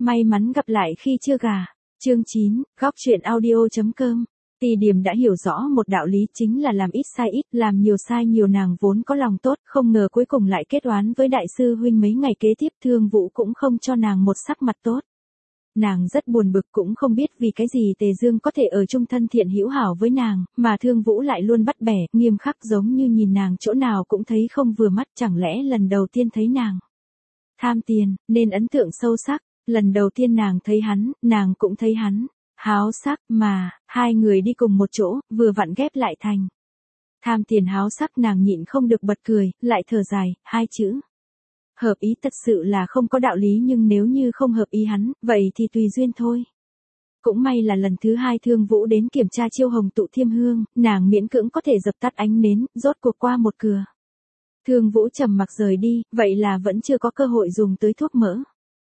May mắn gặp lại khi chưa gà. Chương 9, góc truyện audio.com. Tì Điềm đã hiểu rõ một đạo lý, chính là làm ít sai ít, làm nhiều sai nhiều. Nàng vốn có lòng tốt, không ngờ cuối cùng lại kết oán với đại sư huynh. Mấy ngày kế tiếp Thương Vũ cũng không cho nàng một sắc mặt tốt. Nàng rất buồn bực, cũng không biết vì cái gì Tề Dương có thể ở chung thân thiện hữu hảo với nàng, mà Thương Vũ lại luôn bắt bẻ, nghiêm khắc, giống như nhìn nàng chỗ nào cũng thấy không vừa mắt. Chẳng lẽ lần đầu tiên thấy nàng tham tiền, nên ấn tượng sâu sắc. Lần đầu tiên nàng thấy hắn, nàng cũng thấy hắn háo sắc, mà hai người đi cùng một chỗ, vừa vặn ghép lại thành tham tiền háo sắc. Nàng nhịn không được bật cười, lại thở dài, hai chữ hợp ý thật sự là không có đạo lý, nhưng nếu như không hợp ý hắn, vậy thì tùy duyên thôi. Cũng may là lần thứ hai Thương Vũ đến kiểm tra chiêu hồng tụ thiêm hương, nàng miễn cưỡng có thể dập tắt ánh nến, rốt cuộc qua một cửa. Thương Vũ trầm mặc rời đi, vậy là vẫn chưa có cơ hội dùng tới thuốc mỡ.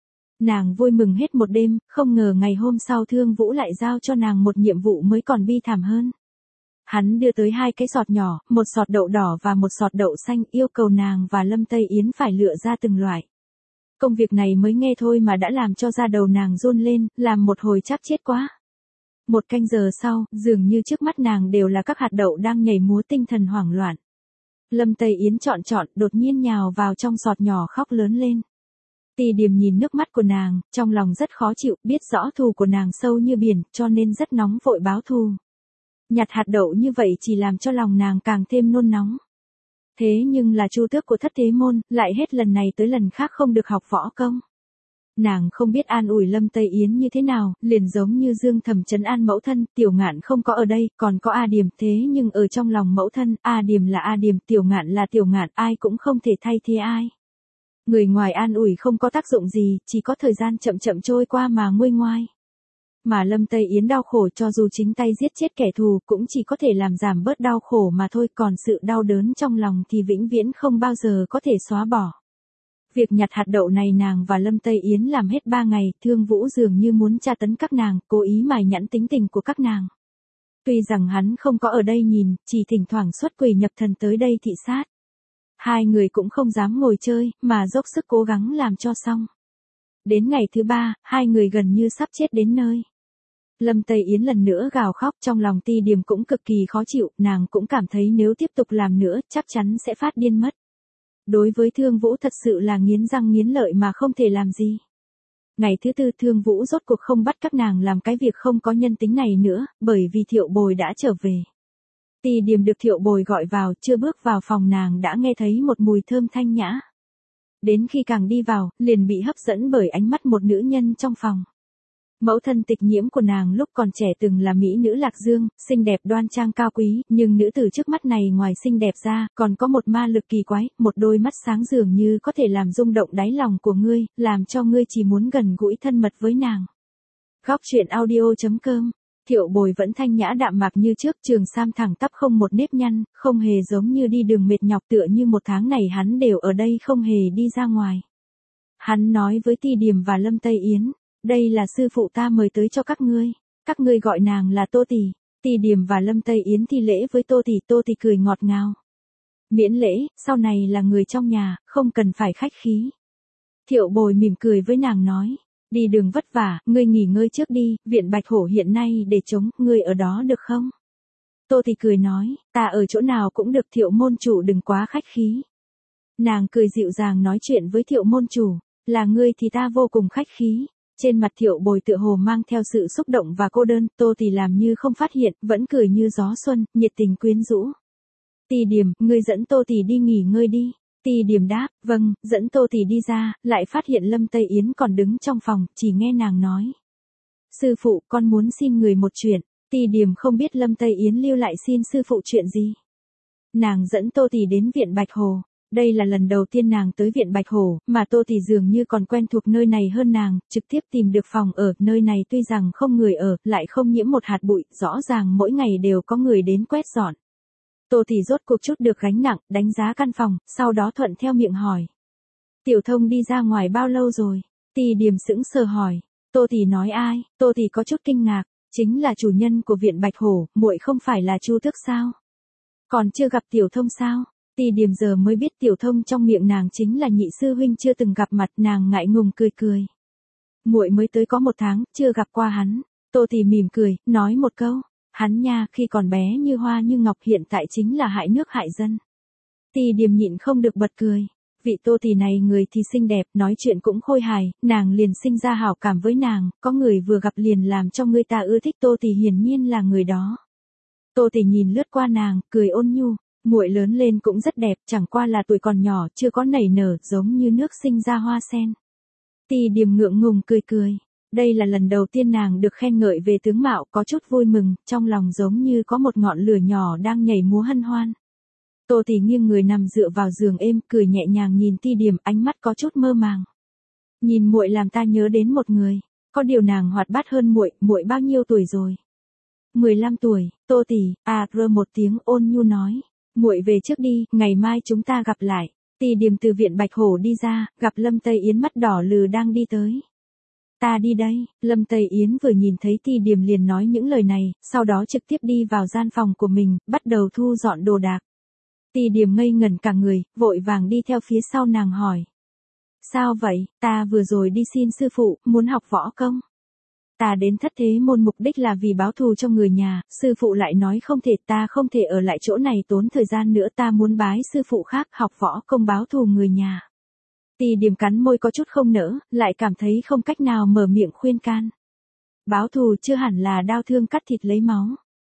Nàng vui mừng hết một đêm, không ngờ ngày hôm sau Thương Vũ lại giao cho nàng một nhiệm vụ mới còn bi thảm hơn. Hắn đưa tới hai cái sọt nhỏ, một sọt đậu đỏ và một sọt đậu xanh, yêu cầu nàng và Lâm Tây Yến phải lựa ra từng loại. Công việc này mới nghe thôi mà đã làm cho da đầu nàng run lên, làm một hồi chắc chết quá. Một canh giờ sau, dường như trước mắt nàng đều là các hạt đậu đang nhảy múa, tinh thần hoảng loạn. Lâm Tây Yến chọn, đột nhiên nhào vào trong sọt nhỏ khóc lớn lên. Tì Điềm nhìn nước mắt của nàng, trong lòng rất khó chịu, biết rõ thù của nàng sâu như biển, cho nên rất nóng vội báo thù. Nhặt hạt đậu như vậy chỉ làm cho lòng nàng càng thêm nôn nóng. Thế nhưng là Chu Tước của Thất Thế Môn, lại hết lần này tới lần khác không được học võ công. Nàng không biết an ủi Lâm Tây Yến như thế nào, liền giống như Dương Thầm trấn an mẫu thân. Tiểu Ngạn không có ở đây, còn có A Điềm, thế nhưng ở trong lòng mẫu thân, A Điềm là A Điềm, Tiểu Ngạn là Tiểu Ngạn, ai cũng không thể thay thế ai. Người ngoài an ủi không có tác dụng gì, chỉ có thời gian chậm trôi qua mà nguôi ngoai. Mà Lâm Tây Yến đau khổ, cho dù chính tay giết chết kẻ thù cũng chỉ có thể làm giảm bớt đau khổ mà thôi, còn sự đau đớn trong lòng thì vĩnh viễn không bao giờ có thể xóa bỏ. Việc nhặt hạt đậu này nàng và Lâm Tây Yến làm hết 3 ngày, Thương Vũ dường như muốn tra tấn các nàng, cố ý mài nhẵn tính tình của các nàng. Tuy rằng hắn không có ở đây nhìn, chỉ thỉnh thoảng xuất quỷ nhập thần tới đây thị sát. Hai người cũng không dám ngồi chơi, mà dốc sức cố gắng làm cho xong. Đến ngày thứ 3, hai người gần như sắp chết đến nơi. Lâm Tây Yến lần nữa gào khóc, trong lòng Tì Điềm cũng cực kỳ khó chịu, nàng cũng cảm thấy nếu tiếp tục làm nữa, chắc chắn sẽ phát điên mất. Đối với Thương Vũ thật sự là nghiến răng nghiến lợi mà không thể làm gì. Ngày thứ 4 Thương Vũ rốt cuộc không bắt các nàng làm cái việc không có nhân tính này nữa, bởi vì Thiệu Bồi đã trở về. Tì Điềm được Thiệu Bồi gọi vào, chưa bước vào phòng nàng đã nghe thấy một mùi thơm thanh nhã. Đến khi càng đi vào, liền bị hấp dẫn bởi ánh mắt một nữ nhân trong phòng. Mẫu thân Tịch Nhiễm của nàng lúc còn trẻ từng là mỹ nữ Lạc Dương, xinh đẹp đoan trang cao quý, nhưng nữ tử trước mắt này ngoài xinh đẹp ra, còn có một ma lực kỳ quái, một đôi mắt sáng dường như có thể làm rung động đáy lòng của ngươi, làm cho ngươi chỉ muốn gần gũi thân mật với nàng. Góc truyện audio.com. Thiệu Bồi vẫn thanh nhã đạm mạc như trước, trường sam thẳng tắp không một nếp nhăn, không hề giống như đi đường mệt nhọc, tựa như một tháng này hắn đều ở đây không hề đi ra ngoài. Hắn nói với Tì Điềm và Lâm Tây Yến, đây là sư phụ ta mời tới cho các ngươi gọi nàng là Tô Tỷ. Tì Điềm và Lâm Tây Yến thi lễ với Tô Tỷ cười ngọt ngào. Miễn lễ, sau này là người trong nhà, không cần phải khách khí. Thiệu Bồi mỉm cười với nàng nói, đi đường vất vả, ngươi nghỉ ngơi trước đi, viện Bạch Hổ hiện nay để trống, ngươi ở đó được không? Tô Tỷ cười nói, ta ở chỗ nào cũng được, Thiệu môn chủ đừng quá khách khí. Nàng cười dịu dàng nói chuyện với Thiệu môn chủ, là ngươi thì ta vô cùng khách khí. Trên mặt Thiệu Bồi tựa hồ mang theo sự xúc động và cô đơn, Tô Tỷ làm như không phát hiện, vẫn cười như gió xuân, nhiệt tình quyến rũ. Tì Điềm, ngươi dẫn Tô Tỷ đi nghỉ ngơi đi. Tì Điềm đáp, vâng, dẫn Tô Tỷ đi ra, lại phát hiện Lâm Tây Yến còn đứng trong phòng, chỉ nghe nàng nói. Sư phụ, con muốn xin người một chuyện. Tì Điềm không biết Lâm Tây Yến lưu lại xin sư phụ chuyện gì. Nàng dẫn Tô Tỷ đến viện Bạch Hồ. Đây là lần đầu tiên nàng tới viện Bạch Hổ, mà Tô Tỷ dường như còn quen thuộc nơi này hơn nàng, trực tiếp tìm được phòng ở, nơi này tuy rằng không người ở, lại không nhiễm một hạt bụi, rõ ràng mỗi ngày đều có người đến quét dọn. Tô Tỷ rốt cuộc chút được gánh nặng, đánh giá căn phòng, sau đó thuận theo miệng hỏi. Tiểu Thông đi ra ngoài bao lâu rồi? Tì Điềm sững sờ hỏi. Tô Tỷ nói ai? Tô Tỷ có chút kinh ngạc, chính là chủ nhân của viện Bạch Hổ, muội không phải là Chu Tước sao? Còn chưa gặp Tiểu Thông sao? Tì Điềm giờ mới biết Tiểu Thông trong miệng nàng chính là nhị sư huynh chưa từng gặp mặt, nàng ngại ngùng cười. muội mới tới có 1 tháng, chưa gặp qua hắn. Tô Tỷ mỉm cười, nói một câu, hắn nha, khi còn bé như hoa như ngọc hiện tại chính là hại nước hại dân. Tỷ Điềm nhịn không được bật cười. Vị Tô Tỷ này người thì xinh đẹp, nói chuyện cũng khôi hài, nàng liền sinh ra hảo cảm với nàng, có người vừa gặp liền làm cho người ta ưa thích Tô Tỷ hiển nhiên là người đó. Tô Tỷ nhìn lướt qua nàng, cười ôn nhu, muội lớn lên cũng rất đẹp, chẳng qua là tuổi còn nhỏ, chưa có nảy nở, giống như nước sinh ra hoa sen. Tỷ Điềm ngượng ngùng cười cười. Đây là lần đầu tiên nàng được khen ngợi về tướng mạo, có chút vui mừng, trong lòng giống như có một ngọn lửa nhỏ đang nhảy múa hân hoan. Tô Tỷ nghiêng người nằm dựa vào giường êm, cười nhẹ nhàng nhìn Tỷ Điềm, ánh mắt có chút mơ màng. Nhìn muội làm ta nhớ đến một người, có điều nàng hoạt bát hơn muội, muội bao nhiêu tuổi rồi? 15 tuổi, Tô Tỷ, một tiếng ôn nhu nói, muội về trước đi, ngày mai chúng ta gặp lại. Tỷ Điềm từ viện Bạch Hổ đi ra, gặp Lâm Tây Yến mắt đỏ lừ đang đi tới. Ta đi đây, Lâm Tây Yến vừa nhìn thấy Tỷ Điềm liền nói những lời này, sau đó trực tiếp đi vào gian phòng của mình, bắt đầu thu dọn đồ đạc. Tỷ Điềm ngây ngẩn cả người, vội vàng đi theo phía sau nàng hỏi. Sao vậy, ta vừa rồi đi xin sư phụ, muốn học võ công. Ta đến Thất Thế Môn mục đích là vì báo thù cho người nhà, sư phụ lại nói không thể, ta không thể ở lại chỗ này tốn thời gian nữa, ta muốn bái sư phụ khác học võ công báo thù người nhà. Tỷ Điềm cắn môi có chút không nỡ, lại cảm thấy không cách nào mở miệng khuyên can. Báo thù chưa hẳn là đao thương cắt thịt lấy máu.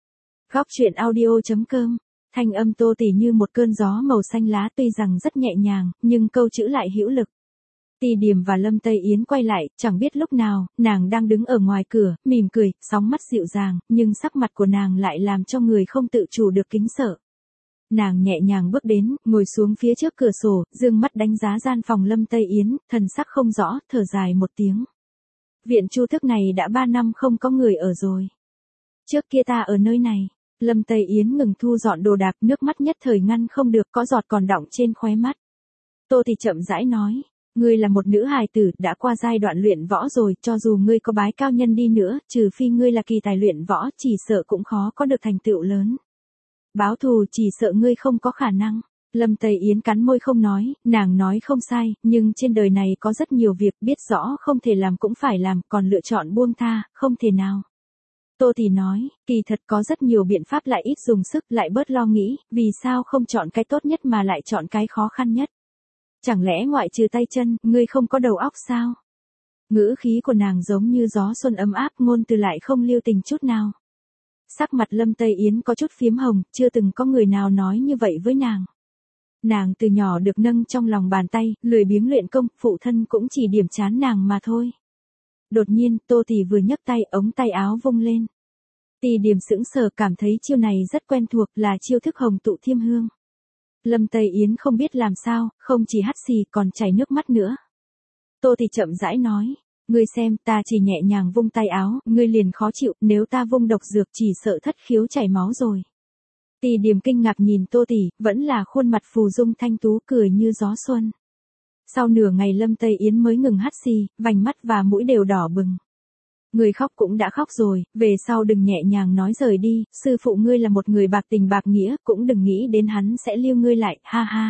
Góc truyện audio.com. Thanh âm Tô Tỷ như một cơn gió màu xanh lá, tuy rằng rất nhẹ nhàng, nhưng câu chữ lại hữu lực. Tỷ Điềm và Lâm Tây Yến quay lại, chẳng biết lúc nào, nàng đang đứng ở ngoài cửa, mỉm cười, sóng mắt dịu dàng, nhưng sắc mặt của nàng lại làm cho người không tự chủ được kính sợ. Nàng nhẹ nhàng bước đến, ngồi xuống phía trước cửa sổ, dương mắt đánh giá gian phòng Lâm Tây Yến, thần sắc không rõ, thở dài một tiếng. Viện Chu Thức này đã 3 năm không có người ở rồi. Trước kia ta ở nơi này. Lâm Tây Yến ngừng thu dọn đồ đạc, nước mắt nhất thời ngăn không được, có giọt còn đọng trên khóe mắt. Tô Tỷ chậm rãi nói, ngươi là một nữ hài tử, đã qua giai đoạn luyện võ rồi, cho dù ngươi có bái cao nhân đi nữa, trừ phi ngươi là kỳ tài luyện võ, chỉ sợ cũng khó có được thành tựu lớn. Báo thù chỉ sợ ngươi không có khả năng. Lâm Tây Yến cắn môi không nói, nàng nói không sai, nhưng trên đời này có rất nhiều việc biết rõ không thể làm cũng phải làm, còn lựa chọn buông tha, không thể nào. Tô Tỷ nói, kỳ thật có rất nhiều biện pháp lại ít dùng sức, lại bớt lo nghĩ, vì sao không chọn cái tốt nhất mà lại chọn cái khó khăn nhất. Chẳng lẽ ngoại trừ tay chân, ngươi không có đầu óc sao? Ngữ khí của nàng giống như gió xuân ấm áp, ngôn từ lại không lưu tình chút nào. Sắc mặt Lâm Tây Yến có chút phiếm hồng, chưa từng có người nào nói như vậy với nàng. Nàng từ nhỏ được nâng trong lòng bàn tay, lười biếng luyện công, phụ thân cũng chỉ điểm chán nàng mà thôi. Đột nhiên, Tô Tỷ vừa nhấc tay, ống tay áo vung lên. Tỷ Điềm sững sờ, cảm thấy chiêu này rất quen thuộc, là chiêu thức hồng tụ thiêm hương. Lâm Tây Yến không biết làm sao, không chỉ hắt xì còn chảy nước mắt nữa. Tô Tỷ chậm rãi nói, ngươi xem, ta chỉ nhẹ nhàng vung tay áo, ngươi liền khó chịu, nếu ta vung độc dược chỉ sợ thất khiếu chảy máu rồi. Tỷ Điềm kinh ngạc nhìn Tô Tỷ, vẫn là khuôn mặt phù dung thanh tú, cười như gió xuân. Sau nửa ngày Lâm Tây Yến mới ngừng hắt xì, vành mắt và mũi đều đỏ bừng. Người khóc cũng đã khóc rồi, về sau đừng nhẹ nhàng nói rời đi, sư phụ ngươi là một người bạc tình bạc nghĩa, cũng đừng nghĩ đến hắn sẽ lưu ngươi lại, ha ha.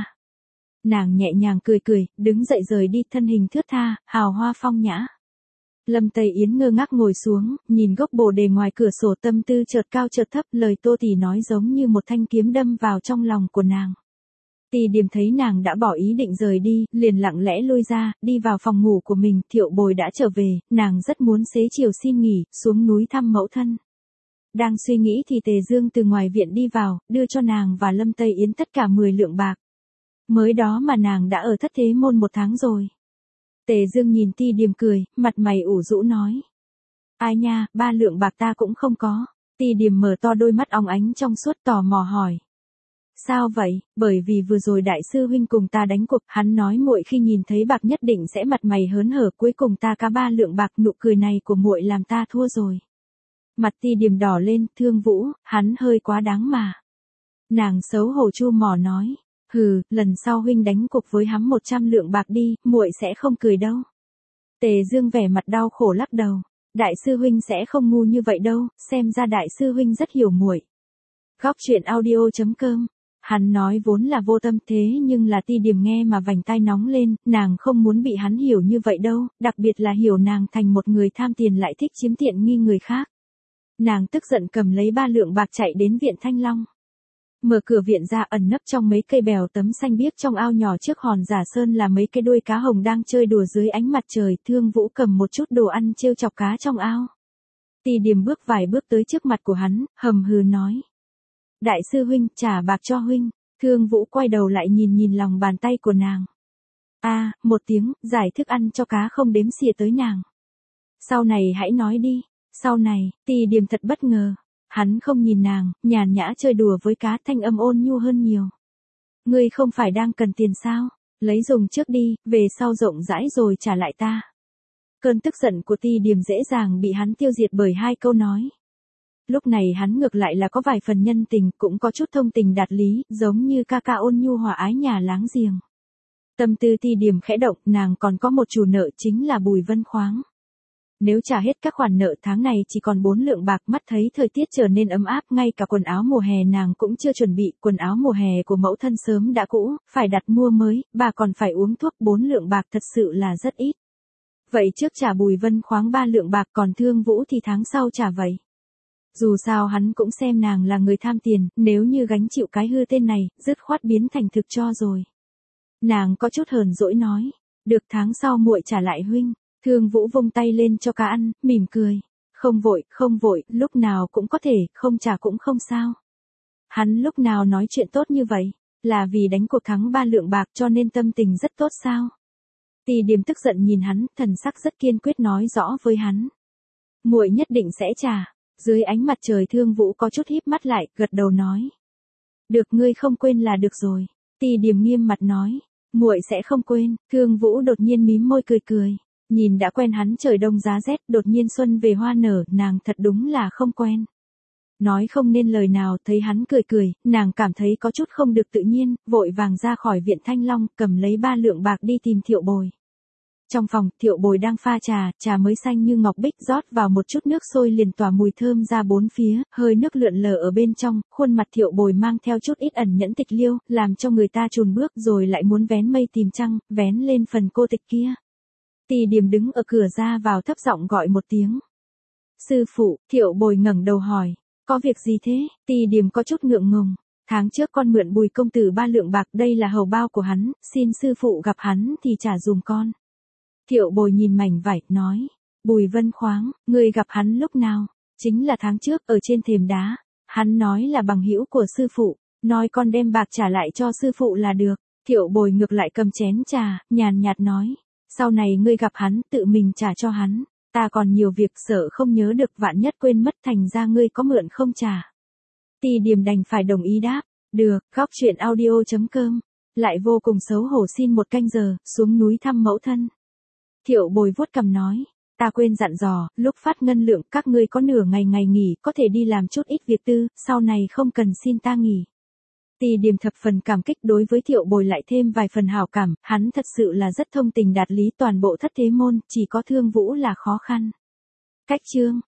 Nàng nhẹ nhàng cười cười, đứng dậy rời đi, thân hình thướt tha, hào hoa phong nhã. Lâm Tây Yến ngơ ngác ngồi xuống, nhìn gốc bồ đề ngoài cửa sổ, tâm tư chợt cao chợt thấp, lời Tô Tỷ nói giống như một thanh kiếm đâm vào trong lòng của nàng. Tỷ Điềm thấy nàng đã bỏ ý định rời đi, liền lặng lẽ lui ra, đi vào phòng ngủ của mình, Thiệu Bồi đã trở về, nàng rất muốn xế chiều xin nghỉ, xuống núi thăm mẫu thân. Đang suy nghĩ thì Tề Dương từ ngoài viện đi vào, đưa cho nàng và Lâm Tây Yến tất cả 10 lượng bạc. Mới đó mà nàng đã ở Thất Thế Môn 1 tháng rồi. Tề Dương nhìn Tỷ Điềm cười, mặt mày ủ rũ nói. Ai nha, 3 lượng bạc ta cũng không có. Tỷ Điềm mở to đôi mắt óng ánh trong suốt, tò mò hỏi. Sao vậy? Bởi vì vừa rồi đại sư huynh cùng ta đánh cuộc, hắn nói muội khi nhìn thấy bạc nhất định sẽ mặt mày hớn hở, cuối cùng ta cá 3 lượng bạc, nụ cười này của muội làm ta thua rồi. Mặt Tỷ Điềm đỏ lên, Thương Vũ, hắn hơi quá đáng mà. Nàng xấu hổ chu mỏ nói, hừ, lần sau huynh đánh cuộc với hắn 100 lượng bạc đi, muội sẽ không cười đâu. Tề Dương vẻ mặt đau khổ lắc đầu, đại sư huynh sẽ không ngu như vậy đâu, xem ra đại sư huynh rất hiểu muội. Góc truyện audio.com Hắn nói vốn là vô tâm thế nhưng là Ti Điểm nghe mà vành tai nóng lên, nàng không muốn bị hắn hiểu như vậy đâu, đặc biệt là hiểu nàng thành một người tham tiền lại thích chiếm tiện nghi người khác. Nàng tức giận cầm lấy 3 lượng bạc chạy đến viện Thanh Long. Mở cửa viện ra, ẩn nấp trong mấy cây bèo tấm xanh biếc trong ao nhỏ trước hòn Giả Sơn là mấy cái đuôi cá hồng đang chơi đùa dưới ánh mặt trời. Thương Vũ cầm một chút đồ ăn trêu chọc cá trong ao. Ti Điểm bước vài bước tới trước mặt của hắn, hầm hừ nói. Đại sư huynh, trả bạc cho huynh. Thương Vũ quay đầu lại nhìn lòng bàn tay của nàng. Một tiếng, giải thức ăn cho cá không đếm xỉa tới nàng. Sau này hãy nói đi. Sau này, Ti Điểm thật bất ngờ. Hắn không nhìn nàng, nhàn nhã chơi đùa với cá, thanh âm ôn nhu hơn nhiều. Ngươi không phải đang cần tiền sao? Lấy dùng trước đi, về sau rộng rãi rồi trả lại ta. Cơn tức giận của Ti Điểm dễ dàng bị hắn tiêu diệt bởi 2 câu nói. Lúc này hắn ngược lại là có vài phần nhân tình, cũng có chút thông tình đạt lý, giống như ca ca ôn nhu hòa ái nhà láng giềng. Tâm tư Ti Điểm khẽ động, nàng còn có một chủ nợ chính là Bùi Vân Khoáng. Nếu trả hết các khoản nợ tháng này chỉ còn 4 lượng bạc, mắt thấy thời tiết trở nên ấm áp, ngay cả quần áo mùa hè nàng cũng chưa chuẩn bị, quần áo mùa hè của mẫu thân sớm đã cũ, phải đặt mua mới, bà còn phải uống thuốc. 4 lượng bạc thật sự là rất ít. Vậy trước trả Bùi Vân Khoáng 3 lượng bạc, còn Thương Vũ thì tháng sau trả vậy. Dù sao hắn cũng xem nàng là người tham tiền, nếu như gánh chịu cái hư tên này, dứt khoát biến thành thực cho rồi. Nàng có chút hờn dỗi nói, được, tháng sau muội trả lại huynh. Thương Vũ vung tay lên cho cá ăn, mỉm cười. Không vội, lúc nào cũng có thể, không trả cũng không sao. Hắn lúc nào nói chuyện tốt như vậy, là vì đánh cuộc thắng 3 lượng bạc cho nên tâm tình rất tốt sao? Ti Điểm tức giận nhìn hắn, thần sắc rất kiên quyết nói rõ với hắn. Muội nhất định sẽ trả. Dưới ánh mặt trời Thương Vũ có chút híp mắt lại, gật đầu nói. Được, ngươi không quên là được rồi. Ti Điểm nghiêm mặt nói. Muội sẽ không quên. Thương Vũ đột nhiên mím môi cười. Nhìn đã quen hắn trời đông giá rét, đột nhiên xuân về hoa nở, nàng thật đúng là không quen. Nói không nên lời nào, thấy hắn cười, nàng cảm thấy có chút không được tự nhiên, vội vàng ra khỏi viện Thanh Long, cầm lấy 3 lượng bạc đi tìm Thiệu Bồi. Trong phòng, Thiệu Bồi đang pha trà mới xanh như ngọc bích, rót vào một chút nước sôi liền tỏa mùi thơm ra bốn phía, hơi nước lượn lờ ở bên trong, khuôn mặt Thiệu Bồi mang theo chút ít ẩn nhẫn tịch liêu, làm cho người ta chùn bước, rồi lại muốn vén mây tìm trăng, vén lên phần cô tịch kia. Ti Điểm đứng ở cửa ra vào thấp giọng gọi một tiếng. Sư phụ. Thiệu Bồi ngẩng đầu hỏi, có việc gì thế? Ti Điểm có chút ngượng ngùng. Tháng trước con mượn Bùi công tử 3 lượng bạc, đây là hầu bao của hắn, xin sư phụ gặp hắn thì trả dùm con. Thiệu Bồi nhìn mảnh vải, nói, Bùi Vân Khoáng, ngươi gặp hắn lúc nào? Chính là tháng trước, ở trên thềm đá. Hắn nói là bằng hữu của sư phụ, nói con đem bạc trả lại cho sư phụ là được. Thiệu Bồi ngược lại cầm chén trà, nhàn nhạt nói, sau này ngươi gặp hắn, tự mình trả cho hắn, ta còn nhiều việc, sợ không nhớ được, vạn nhất quên mất, thành ra ngươi có mượn không trả. Ti Điểm đành phải đồng ý đáp, được. Góc truyện audio.com. Lại vô cùng xấu hổ xin một canh giờ, xuống núi thăm mẫu thân. Thiệu Bồi vuốt cằm nói, ta quên dặn dò, lúc phát ngân lượng, các ngươi có nửa ngày nghỉ, có thể đi làm chút ít việc tư, sau này không cần xin ta nghỉ. Ti Điểm thập phần cảm kích, đối với Thiệu Bồi lại thêm vài phần hảo cảm, hắn thật sự là rất thông tình đạt lý, toàn bộ thất thế môn, chỉ có Thương Vũ là khó khăn. Cách chương